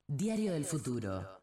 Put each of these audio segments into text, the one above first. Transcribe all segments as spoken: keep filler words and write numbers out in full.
Diario del Futuro.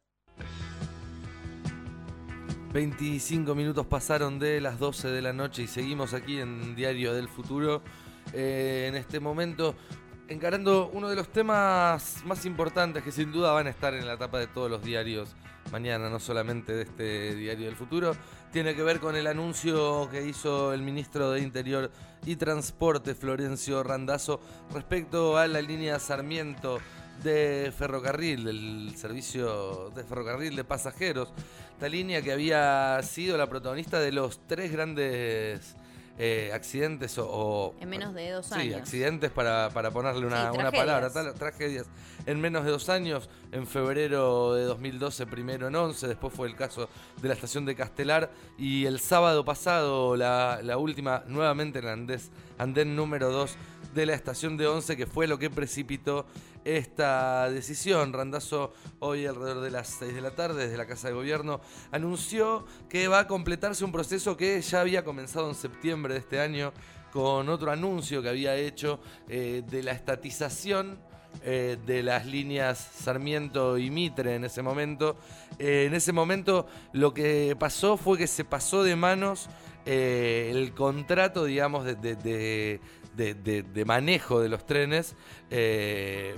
veinticinco minutos pasaron de las doce de la noche y seguimos aquí en Diario del Futuro. Eh, en este momento encarando uno de los temas más importantes que sin duda van a estar en la tapa de todos los diarios mañana, no solamente de este Diario del Futuro. Tiene que ver con el anuncio que hizo el ministro de Interior y Transporte, Florencio Randazzo, respecto a la línea Sarmiento de ferrocarril, el servicio de ferrocarril de pasajeros. Esta línea que había sido la protagonista de los tres grandes eh, accidentes o, o... En menos de dos sí, años. Sí, accidentes para, para ponerle una, sí, una palabra, tal, tragedias en menos de dos años. En febrero de dos mil doce, primero en Once, después fue el caso de la estación de Castelar y el sábado pasado la, la última, nuevamente en el andés, andén número dos de la estación de Once, que fue lo que precipitó esta decisión. Randazzo hoy alrededor de las seis de la tarde desde la Casa de Gobierno anunció que va a completarse un proceso que ya había comenzado en septiembre de este año con otro anuncio que había hecho eh, de la estatización eh, de las líneas Sarmiento y Mitre en ese momento. Eh, en ese momento lo que pasó fue que se pasó de manos eh, el contrato, digamos, de... de, de De, de, de manejo de los trenes, eh,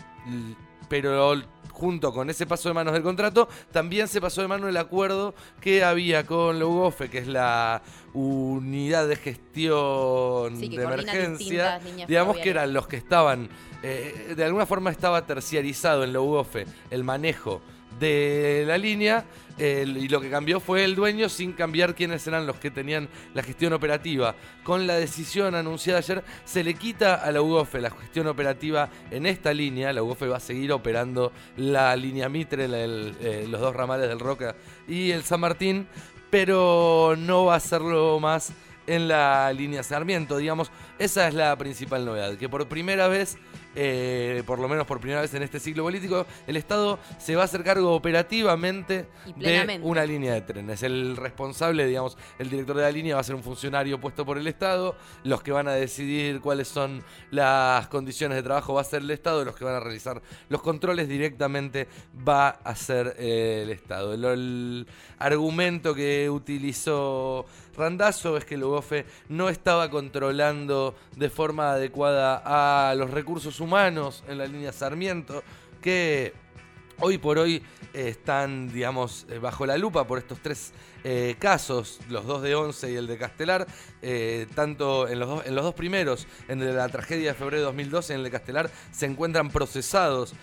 pero junto con ese paso de manos del contrato, también se pasó de mano el acuerdo que había con la UGOFE, que es la unidad de gestión sí, de emergencia, digamos ferroviarias. que eran los que estaban, eh, de alguna forma estaba terciarizado en la UGOFE el manejo de la línea, eh, y lo que cambió fue el dueño sin cambiar quiénes eran los que tenían la gestión operativa. Con la decisión anunciada ayer se le quita a la UGOFE la gestión operativa en esta línea. La UGOFE va a seguir operando la línea Mitre, el, el, eh, los dos ramales del Roca y el San Martín, pero no va a hacerlo más en la línea Sarmiento, digamos. Esa es la principal novedad, que por primera vez, eh, por lo menos por primera vez en este ciclo político, el Estado se va a hacer cargo operativamente de una línea de trenes. El responsable, digamos, el director de la línea va a ser un funcionario puesto por el Estado. Los que van a decidir cuáles son las condiciones de trabajo va a ser el Estado. Los que van a realizar los controles directamente va a ser eh, el Estado. El, el argumento que utilizó Randazzo es que el UGOFE no estaba controlando de forma adecuada a los recursos humanos en la línea Sarmiento, que hoy por hoy eh, están, digamos, eh, bajo la lupa por estos tres eh, casos, los dos de Once y el de Castelar. Eh, tanto en los, dos, en los dos primeros, en el de la tragedia de febrero de dos mil doce y en el de Castelar, se encuentran procesados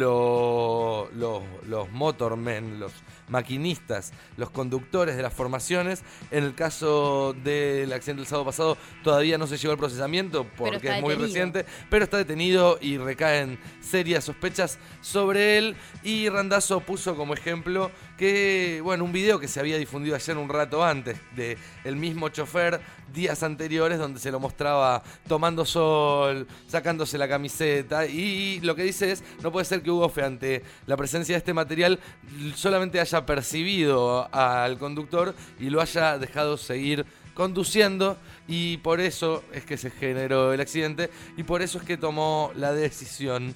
los, los, los motormen, los maquinistas, los conductores de las formaciones. En el caso del accidente del sábado pasado todavía no se llegó al procesamiento porque es muy detenido. reciente, pero está detenido y recaen serias sospechas sobre él. Y Randazzo puso como ejemplo que, bueno, un video que se había difundido ayer un rato antes de el mismo chofer días anteriores, donde se lo mostraba tomando sol, sacándose la camiseta, y lo que dice es: no puede ser que UGOFE, ante la presencia de este material, solamente haya percibido al conductor y lo haya dejado seguir conduciendo, y por eso es que se generó el accidente y por eso es que tomó la decisión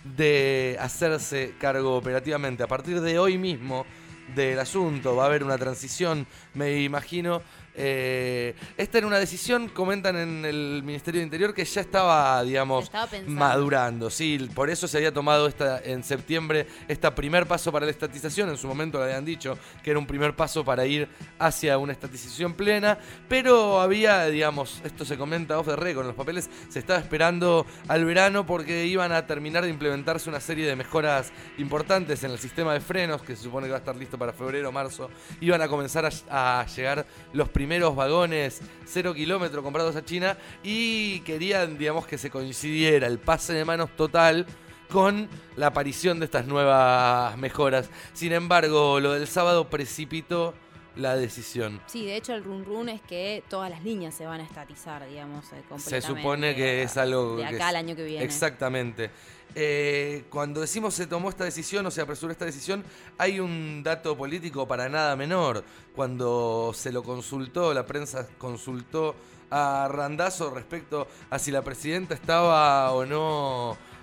de hacerse cargo operativamente a partir de hoy mismo del asunto. Va a haber una transición, me imagino. Eh, esta era una decisión, comentan en el Ministerio de Interior, que ya estaba, digamos, estaba madurando. Sí, por eso se había tomado esta en septiembre este primer paso para la estatización. En su momento le habían dicho que era un primer paso para ir hacia una estatización plena, pero había, digamos, esto se comenta off the record, en los papeles se estaba esperando al verano porque iban a terminar de implementarse una serie de mejoras importantes en el sistema de frenos, que se supone que va a estar listo para febrero o marzo. Iban a comenzar a, a llegar los primeros primeros vagones cero kilómetro comprados a China, y querían, digamos, que se coincidiera el pase de manos total con la aparición de estas nuevas mejoras. Sin embargo, lo del sábado precipitó la decisión. Sí, de hecho el run run es que todas las líneas se van a estatizar, digamos, eh, completamente. Se supone que es algo de acá que al es, año que viene. Exactamente. Eh, cuando decimos se tomó esta decisión o se apresuró esta decisión, hay un dato político para nada menor. Cuando se lo consultó, la prensa consultó a Randazzo respecto a si la presidenta estaba o no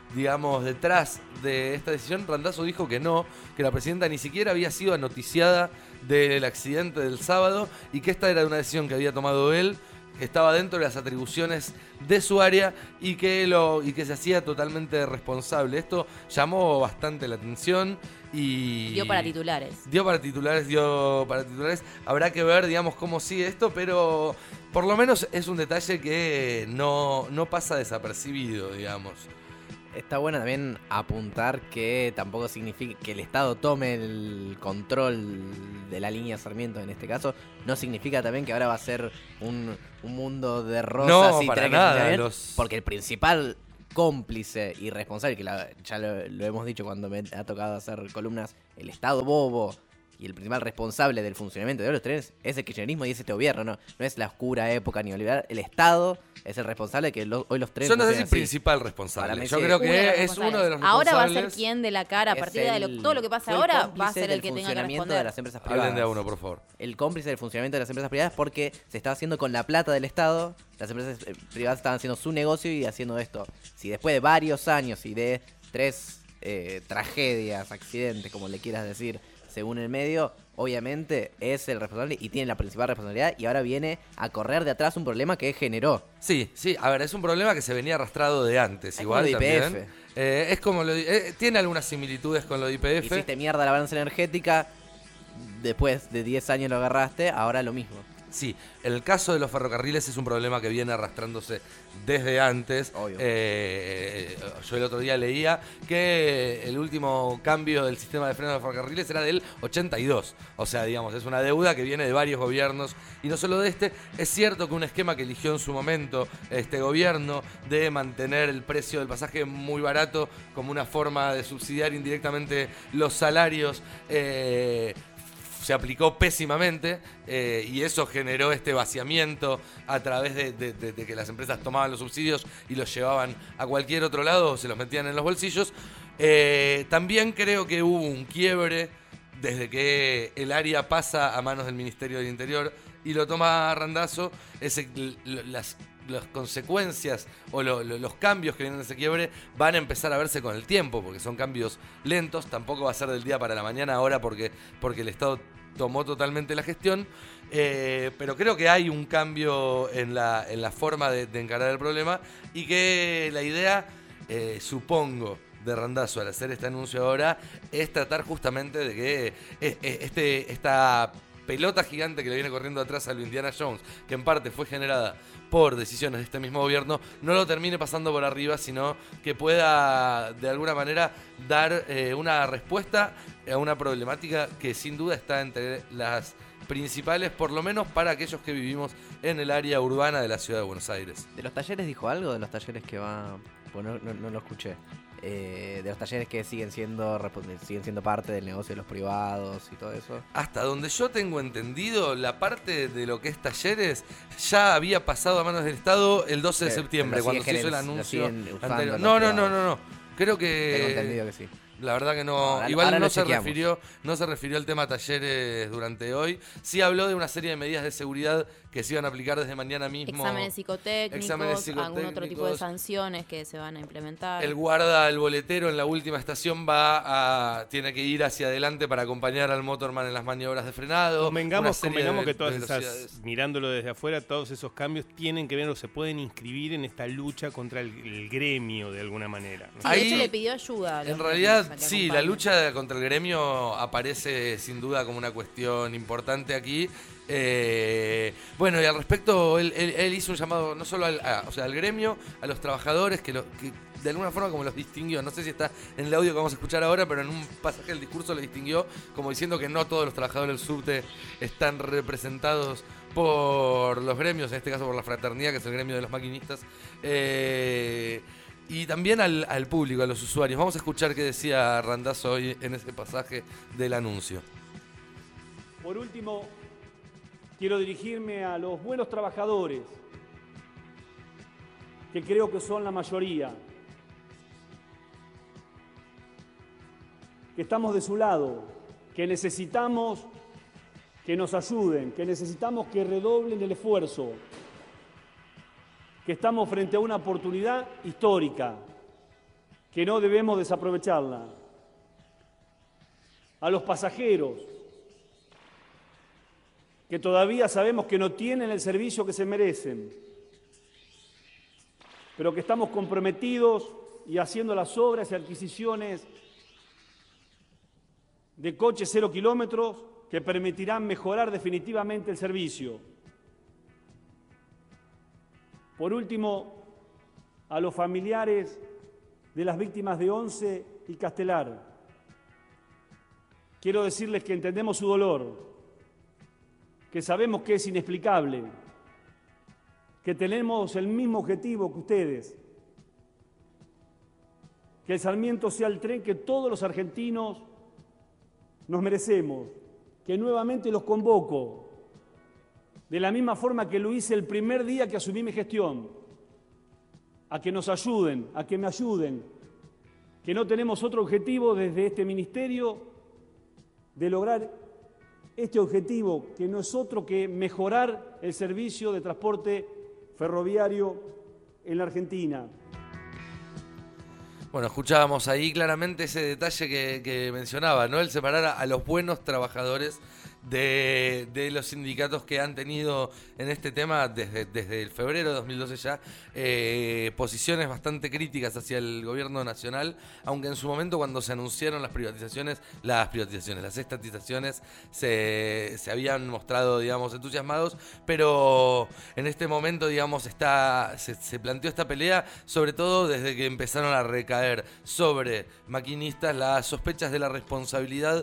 digamos, detrás de esta decisión, Randazzo dijo que no, que la presidenta ni siquiera había sido noticiada del accidente del sábado y que esta era una decisión que había tomado él, que estaba dentro de las atribuciones de su área y que, lo, y que se hacía totalmente responsable. Esto llamó bastante la atención y... Dio para titulares. Dio para titulares, dio para titulares. Habrá que ver, digamos, cómo sigue esto, pero por lo menos es un detalle que no, no pasa desapercibido, digamos. Está bueno también apuntar que tampoco significa que el Estado tome el control de la línea Sarmiento en este caso. No significa también que ahora va a ser un, un mundo de rosas no, y para trenes nada, bien, los... porque el principal cómplice y responsable, que la, ya lo, lo hemos dicho cuando me ha tocado hacer columnas, el Estado bobo y el principal responsable del funcionamiento de los trenes es el kirchnerismo y es este gobierno, no, no es la oscura época neoliberal. El Estado es el responsable de que lo, hoy los trenes... Yo no sé si el así. principal responsable. Yo sí. creo Uno de que los es responsables. uno de los responsables. Ahora va a ser quien de la cara, a Es partir de el- lo- todo lo que pasa fue el ahora, va a cómplice ser el del que tenga que funcionamiento responder. de las empresas privadas. Hablen de a uno, por favor. El cómplice del funcionamiento de las empresas privadas porque se estaba haciendo con la plata del Estado. Las empresas eh, privadas estaban haciendo su negocio y haciendo esto. Si después de varios años y de tres eh, tragedias, accidentes, como le quieras decir, según el medio, obviamente es el responsable y tiene la principal responsabilidad y ahora viene a correr de atrás un problema que generó. Sí, sí, a ver, es un problema que se venía arrastrado de antes, Es igual como lo de Y P también. F. Eh, es como lo de- eh, tiene algunas similitudes con lo de Y P F. Hiciste mierda la balanza energética, después de diez años lo agarraste, ahora lo mismo. Sí, el caso de los ferrocarriles es un problema que viene arrastrándose desde antes. Obvio. Eh, yo el otro día leía que el último cambio del sistema de freno de los ferrocarriles era del ochenta y dos. O sea, digamos, es una deuda que viene de varios gobiernos y no solo de este. Es cierto que un esquema que eligió en su momento este gobierno de mantener el precio del pasaje muy barato como una forma de subsidiar indirectamente los salarios, eh, se aplicó pésimamente eh, y eso generó este vaciamiento a través de, de, de, de que las empresas tomaban los subsidios y los llevaban a cualquier otro lado o se los metían en los bolsillos. Eh, también creo que hubo un quiebre desde que el área pasa a manos del Ministerio del Interior y lo toma Randazzo. Ese, las, las consecuencias o lo, lo, los cambios que vienen de ese quiebre van a empezar a verse con el tiempo, porque son cambios lentos, tampoco va a ser del día para la mañana ahora porque, porque el Estado tomó totalmente la gestión, eh, pero creo que hay un cambio en la, en la forma de, de encarar el problema y que la idea, eh, supongo, de Randazzo al hacer este anuncio ahora es tratar justamente de que este, esta pelota gigante que le viene corriendo atrás a lo Indiana Jones, que en parte fue generada por decisiones de este mismo gobierno, no lo termine pasando por arriba, sino que pueda de alguna manera dar eh, una respuesta a una problemática que sin duda está entre las principales, por lo menos para aquellos que vivimos en el área urbana de la ciudad de Buenos Aires. ¿De los talleres dijo algo? ¿De los talleres que va...? Pues no, no, no lo escuché. Eh, de los talleres que siguen siendo siguen siendo parte del negocio de los privados y todo eso. Hasta donde yo tengo entendido, la parte de lo que es talleres ya había pasado a manos del Estado el doce de Sí, septiembre, lo cuando se siguen hizo el gerenciando, lo anuncio siguen usando anterior. los No, no, no, privados. no, no. Creo que... Tengo entendido que sí. La verdad que no, Ahora- igual ahora no lo se chequeamos. refirió, no se refirió al tema talleres durante hoy. Sí habló de una serie de medidas de seguridad que se iban a aplicar desde mañana mismo. Exámenes psicotécnicos, Exámenes algún otro tipo de psicotécnicos. sanciones que se van a implementar. El guarda, el boletero en la última estación va a tiene que ir hacia adelante para acompañar al motorman en las maniobras de frenado. Convengamos, una serie convengamos de que todas velocidades. esas, mirándolo desde afuera, todos esos cambios tienen que ver o se pueden inscribir en esta lucha contra el, el gremio de alguna manera, ¿no? Sí, Ahí- de hecho le pidió ayuda. a los En realidad, gremios a que sí, la acompañen. lucha contra el gremio aparece sin duda como una cuestión importante aquí. Eh, bueno, y al respecto, él, él- él hizo un llamado no solo al, a- o sea, al gremio, a los trabajadores, que, lo, que de alguna forma como los distinguió. No sé si está en el audio que vamos a escuchar ahora, pero en un pasaje del discurso lo distinguió como diciendo que no todos los trabajadores del subte están representados por los gremios, en este caso por la fraternidad, que es el gremio de los maquinistas. Eh, Y también al, al público, a los usuarios. Vamos a escuchar qué decía Randazzo hoy en ese pasaje del anuncio. Por último, quiero dirigirme a los buenos trabajadores, que creo que son la mayoría, que estamos de su lado, que necesitamos que nos ayuden, que necesitamos que redoblen el esfuerzo, que estamos frente a una oportunidad histórica. que no debemos desaprovecharla. A los pasajeros, que todavía sabemos que no tienen el servicio que se merecen, pero que estamos comprometidos y haciendo las obras y adquisiciones de coches cero kilómetros que permitirán mejorar definitivamente el servicio. Por último, a los familiares de las víctimas de Once y Castelar, quiero decirles que entendemos su dolor, que sabemos que es inexplicable, que tenemos el mismo objetivo que ustedes, que el Sarmiento sea el tren que todos los argentinos nos merecemos, que nuevamente los convoco, de la misma forma que lo hice el primer día que asumí mi gestión, a que nos ayuden, a que me ayuden, que no tenemos otro objetivo desde este ministerio de lograr este objetivo, que no es otro que mejorar el servicio de transporte ferroviario en la Argentina. Bueno, escuchábamos ahí claramente ese detalle que, que mencionaba, ¿no? El separar a, a los buenos trabajadores de, de los sindicatos que han tenido en este tema desde, desde el febrero de dos mil doce ya eh, posiciones bastante críticas hacia el gobierno nacional, aunque en su momento cuando se anunciaron las privatizaciones, las privatizaciones, las estatizaciones se, se habían mostrado, digamos, entusiasmados, pero en este momento, digamos, está se, se planteó esta pelea, sobre todo desde que empezaron a recaer sobre maquinistas las sospechas de la responsabilidad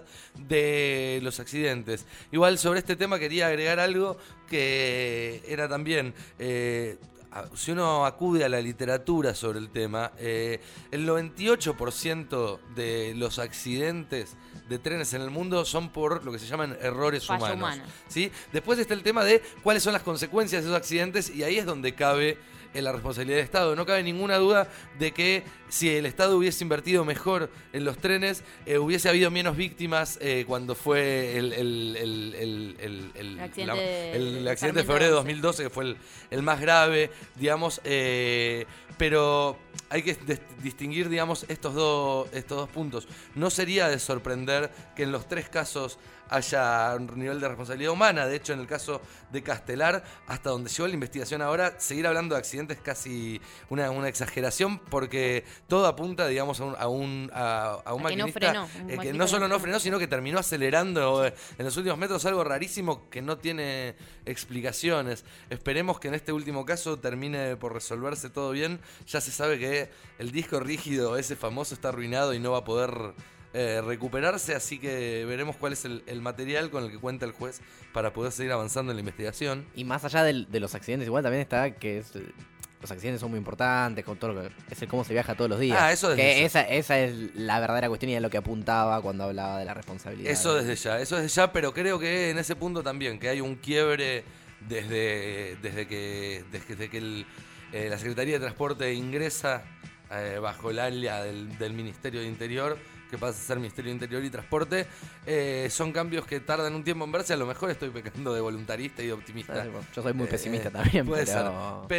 de los accidentes. Igual sobre este tema quería agregar algo que era también, eh, si uno acude a la literatura sobre el tema, eh, el noventa y ocho por ciento de los accidentes de trenes en el mundo son por lo que se llaman errores Fallo humanos. humano. ¿Sí? Después está el tema de cuáles son las consecuencias de esos accidentes y ahí es donde cabe en la responsabilidad del Estado. No cabe ninguna duda de que si el Estado hubiese invertido mejor en los trenes, eh, hubiese habido menos víctimas eh, cuando fue el, el, el, el, el, el, El accidente la- de- el- el accidente de Sarmiento febrero de once. dos mil doce, que fue el, el más grave, digamos, eh, pero hay que des- distinguir, digamos, estos, dos estos dos puntos. No sería de sorprender que en los tres casos haya un nivel de responsabilidad humana. De hecho, en el caso de Castelar, hasta donde llegó la investigación ahora, seguir hablando de accidentes es casi una, una exageración, porque todo apunta, digamos, a un, a un, a, a un A que no maquinista frenó, un eh, que maquinista no que solo no no frenó. frenó, sino que terminó acelerando eh, en los últimos metros, algo rarísimo que no tiene explicaciones. Esperemos que en este último caso termine por resolverse todo bien. Ya se sabe que el disco rígido, ese famoso, está arruinado y no va a poder eh, recuperarse, así que veremos cuál es el, el material con el que cuenta el juez para poder seguir avanzando en la investigación. Y más allá del- de los accidentes, igual también está que es, eh, los accidentes son muy importantes, con todo lo que, es el cómo se viaja todos los días. Ah, eso desde que ya. esa, esa es la verdadera cuestión y es lo que apuntaba cuando hablaba de la responsabilidad. Eso desde ya, eso desde ya, pero creo que en ese punto también, que hay un quiebre desde, desde que, desde que el, eh, la Secretaría de Transporte ingresa eh, bajo el alia del, del Ministerio de Interior, que pasa a ser Ministerio de Interior y Transporte. Eh, son cambios que tardan un tiempo en verse. A lo mejor estoy pecando de voluntarista y de optimista. Yo soy muy Eh, pesimista también, puede pero... ser.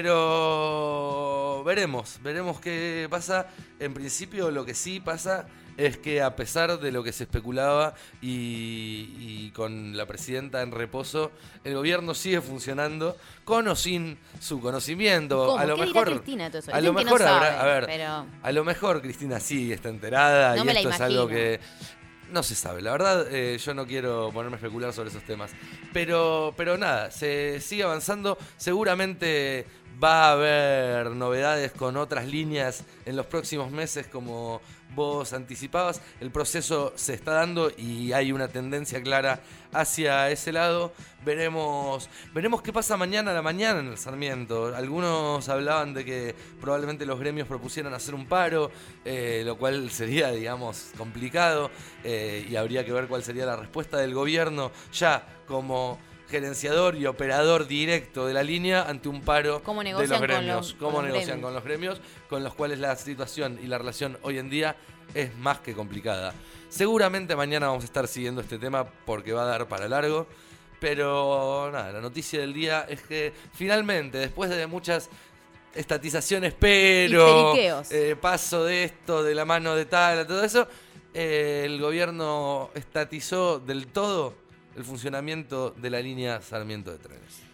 Pero veremos, veremos qué pasa. En principio lo que sí pasa es que a pesar de lo que se especulaba y, y con la presidenta en reposo, el gobierno sigue funcionando con o sin su conocimiento. ¿Cómo? A lo ¿Qué mejor, dirá Cristina de todo eso? a lo Dicen que no mejor habrá, sabe, a ver, pero- a lo mejor Cristina sí está enterada No y me la esto es algo imagino. que no se sabe. La verdad, eh, yo no quiero ponerme a especular sobre esos temas. Pero, pero nada, se sigue avanzando. Seguramente va a haber novedades con otras líneas en los próximos meses, como vos anticipabas. El proceso se está dando y hay una tendencia clara hacia ese lado. Veremos, veremos qué pasa mañana a la mañana en el Sarmiento. Algunos hablaban de que probablemente los gremios propusieran hacer un paro, eh, lo cual sería, digamos, complicado, eh, y habría que ver cuál sería la respuesta del gobierno ya como gerenciador y operador directo de la línea ante un paro ¿Cómo de negocian los con gremios. los- ¿Cómo con los negocian gremios? con los gremios? Con los cuales la situación y la relación hoy en día es más que complicada. Seguramente mañana vamos a estar siguiendo este tema porque va a dar para largo. Pero nada, la noticia del día es que finalmente, después de muchas estatizaciones, pero Histeriqueos. eh, paso de esto, de la mano de tal, todo eso, eh, el gobierno estatizó del todo el funcionamiento de la línea Sarmiento de trenes.